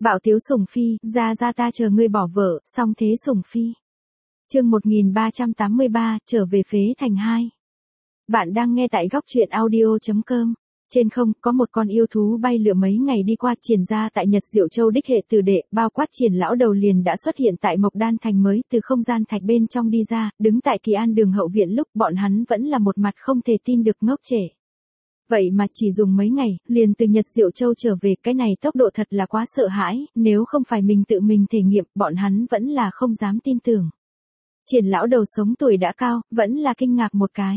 Bạo tiếu sủng phi, ra ta chờ ngươi bỏ vợ, xong thế sủng phi. Chương 1383, trở về Phế Thành 2. Bạn đang nghe tại góc truyện audio.com. Trên không, có một con yêu thú bay lượn mấy ngày đi qua triển ra tại Nhật Diệu Châu đích hệ tử đệ, bao quát Triển lão đầu liền đã xuất hiện tại Mộc Đan Thành mới từ không gian thạch bên trong đi ra, đứng tại Kỳ An đường hậu viện lúc bọn hắn vẫn là một mặt không thể tin được ngốc trệ. Vậy mà chỉ dùng mấy ngày, liền từ Nhật Diệu Châu trở về, cái này tốc độ thật là quá sợ hãi, nếu không phải mình tự mình thể nghiệm, bọn hắn vẫn là không dám tin tưởng. Triển lão đầu sống tuổi đã cao, vẫn là kinh ngạc một cái.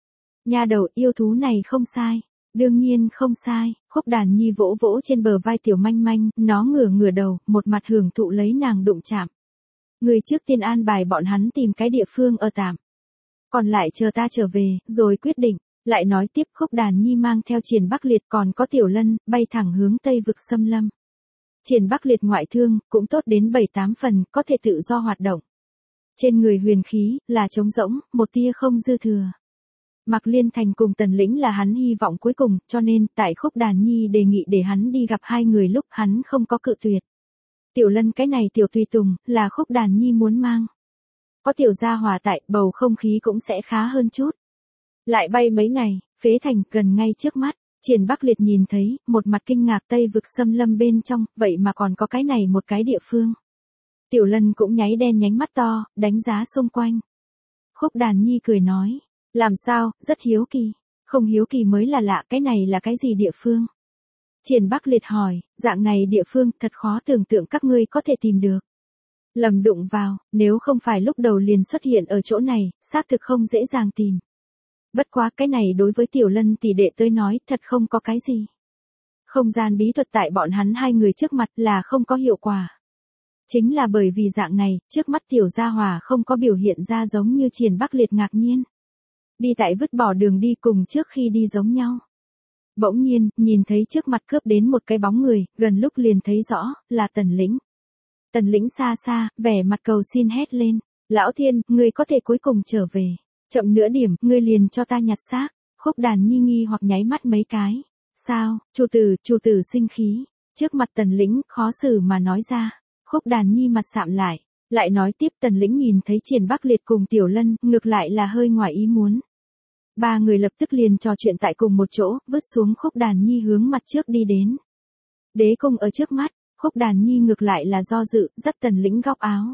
Nha đầu, yêu thú này không sai. Đương nhiên không sai, Khúc Đàn Nhi vỗ vỗ trên bờ vai Tiểu Manh Manh, nó ngửa đầu, một mặt hưởng thụ lấy nàng đụng chạm. Người trước tiên an bài bọn hắn tìm cái địa phương ở tạm. Còn lại chờ ta trở về, rồi quyết định. Lại nói tiếp, Khúc Đàn Nhi mang theo Triển Bắc Liệt còn có Tiểu Lân, bay thẳng hướng Tây vực xâm lâm. Triển Bắc Liệt ngoại thương, cũng tốt đến 7-8 phần, có thể tự do hoạt động. Trên người huyền khí, là trống rỗng, một tia không dư thừa. Mạc Liên Thành cùng Tần Lĩnh là hắn hy vọng cuối cùng, cho nên, tại Khúc Đàn Nhi đề nghị để hắn đi gặp hai người lúc hắn không có cự tuyệt. Tiểu Lân cái này tiểu tùy tùng, là Khúc Đàn Nhi muốn mang. Có Tiểu gia hòa tại, bầu không khí cũng sẽ khá hơn chút. Lại bay mấy ngày, Phế Thành gần ngay trước mắt, Triển Bắc Liệt nhìn thấy, một mặt kinh ngạc Tây vực xâm lâm bên trong, vậy mà còn có cái này một cái địa phương. Tiểu Lân cũng nháy đen nhánh mắt to, đánh giá xung quanh. Khúc Đàn Nhi cười nói. Làm sao, rất hiếu kỳ. Không hiếu kỳ mới là lạ, cái này là cái gì địa phương? Triển Bắc Liệt hỏi, dạng này địa phương thật khó tưởng tượng các ngươi có thể tìm được. Lầm đụng vào, nếu không phải lúc đầu liền xuất hiện ở chỗ này, xác thực không dễ dàng tìm. Bất quá cái này đối với Tiểu Lân tỷ đệ tới nói thật không có cái gì. Không gian bí thuật tại bọn hắn hai người trước mặt là không có hiệu quả. Chính là bởi vì dạng này, trước mắt Tiểu gia hòa không có biểu hiện ra giống như Triển Bắc Liệt ngạc nhiên. Đi tại vứt bỏ đường đi cùng trước khi đi giống nhau. Bỗng nhiên, nhìn thấy trước mặt cướp đến một cái bóng người, gần lúc liền thấy rõ, là Tần Lĩnh. Tần Lĩnh xa xa, vẻ mặt cầu xin hét lên. Lão Thiên, ngươi có thể cuối cùng trở về. Chậm nửa điểm, ngươi liền cho ta nhặt xác. Khúc Đàn Nhi nghi hoặc nháy mắt mấy cái. Sao, chủ tử sinh khí. Trước mặt Tần Lĩnh, khó xử mà nói ra. Khúc Đàn Nhi mặt sạm lại. Lại nói tiếp Tần Lĩnh nhìn thấy Triển Bắc Liệt cùng Tiểu Lân, ngược lại là hơi ngoài ý muốn. Ba người lập tức liền trò chuyện tại cùng một chỗ, vứt xuống Khúc Đàn Nhi hướng mặt trước đi đến. Đế cung ở trước mắt, Khúc Đàn Nhi ngược lại là do dự, dắt Tần Lĩnh góc áo.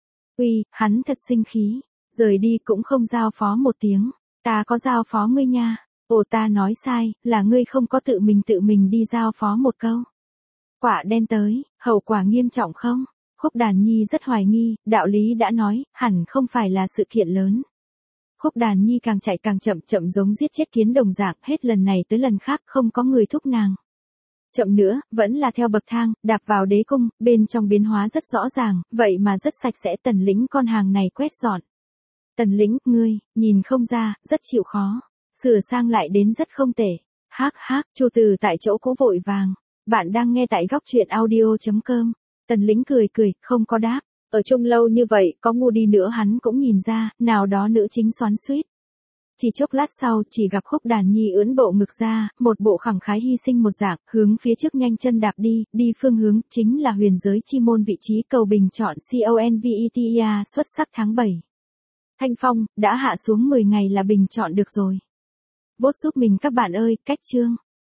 Uy, hắn thật sinh khí, rời đi cũng không giao phó một tiếng, ta có giao phó ngươi nha. Ồ, ta nói sai, là ngươi không có tự mình đi giao phó một câu. Quả đen tới, hậu quả nghiêm trọng không? Khúc Đàn Nhi rất hoài nghi, đạo lý đã nói, hẳn không phải là sự kiện lớn. Khúc Đàn Nhi càng chạy càng chậm giống giết chết kiến đồng dạng, hết lần này tới lần khác không có người thúc nàng. Chậm nữa, vẫn là theo bậc thang, đạp vào đế cung, bên trong biến hóa rất rõ ràng, vậy mà rất sạch sẽ. Tần Lĩnh con hàng này quét dọn. Tần Lĩnh, ngươi, nhìn không ra, rất chịu khó. Sửa sang lại đến rất không tệ. Chu từ tại chỗ cũ vội vàng. Bạn đang nghe tại góc truyện audio.com. Tần Lĩnh cười, không có đáp. Ở chung lâu như vậy, có ngu đi nữa hắn cũng nhìn ra, nào đó nữ chính xoắn xuýt. Chỉ chốc lát sau, chỉ gặp Khúc Đàn Nhi ưỡn bộ ngực ra, một bộ khẳng khái hy sinh một dạng, hướng phía trước nhanh chân đạp đi phương hướng, chính là huyền giới chi môn vị trí cầu bình chọn CONVETA xuất sắc tháng 7. Thanh phong, đã hạ xuống 10 ngày là bình chọn được rồi. Vote giúp mình các bạn ơi, cách chương.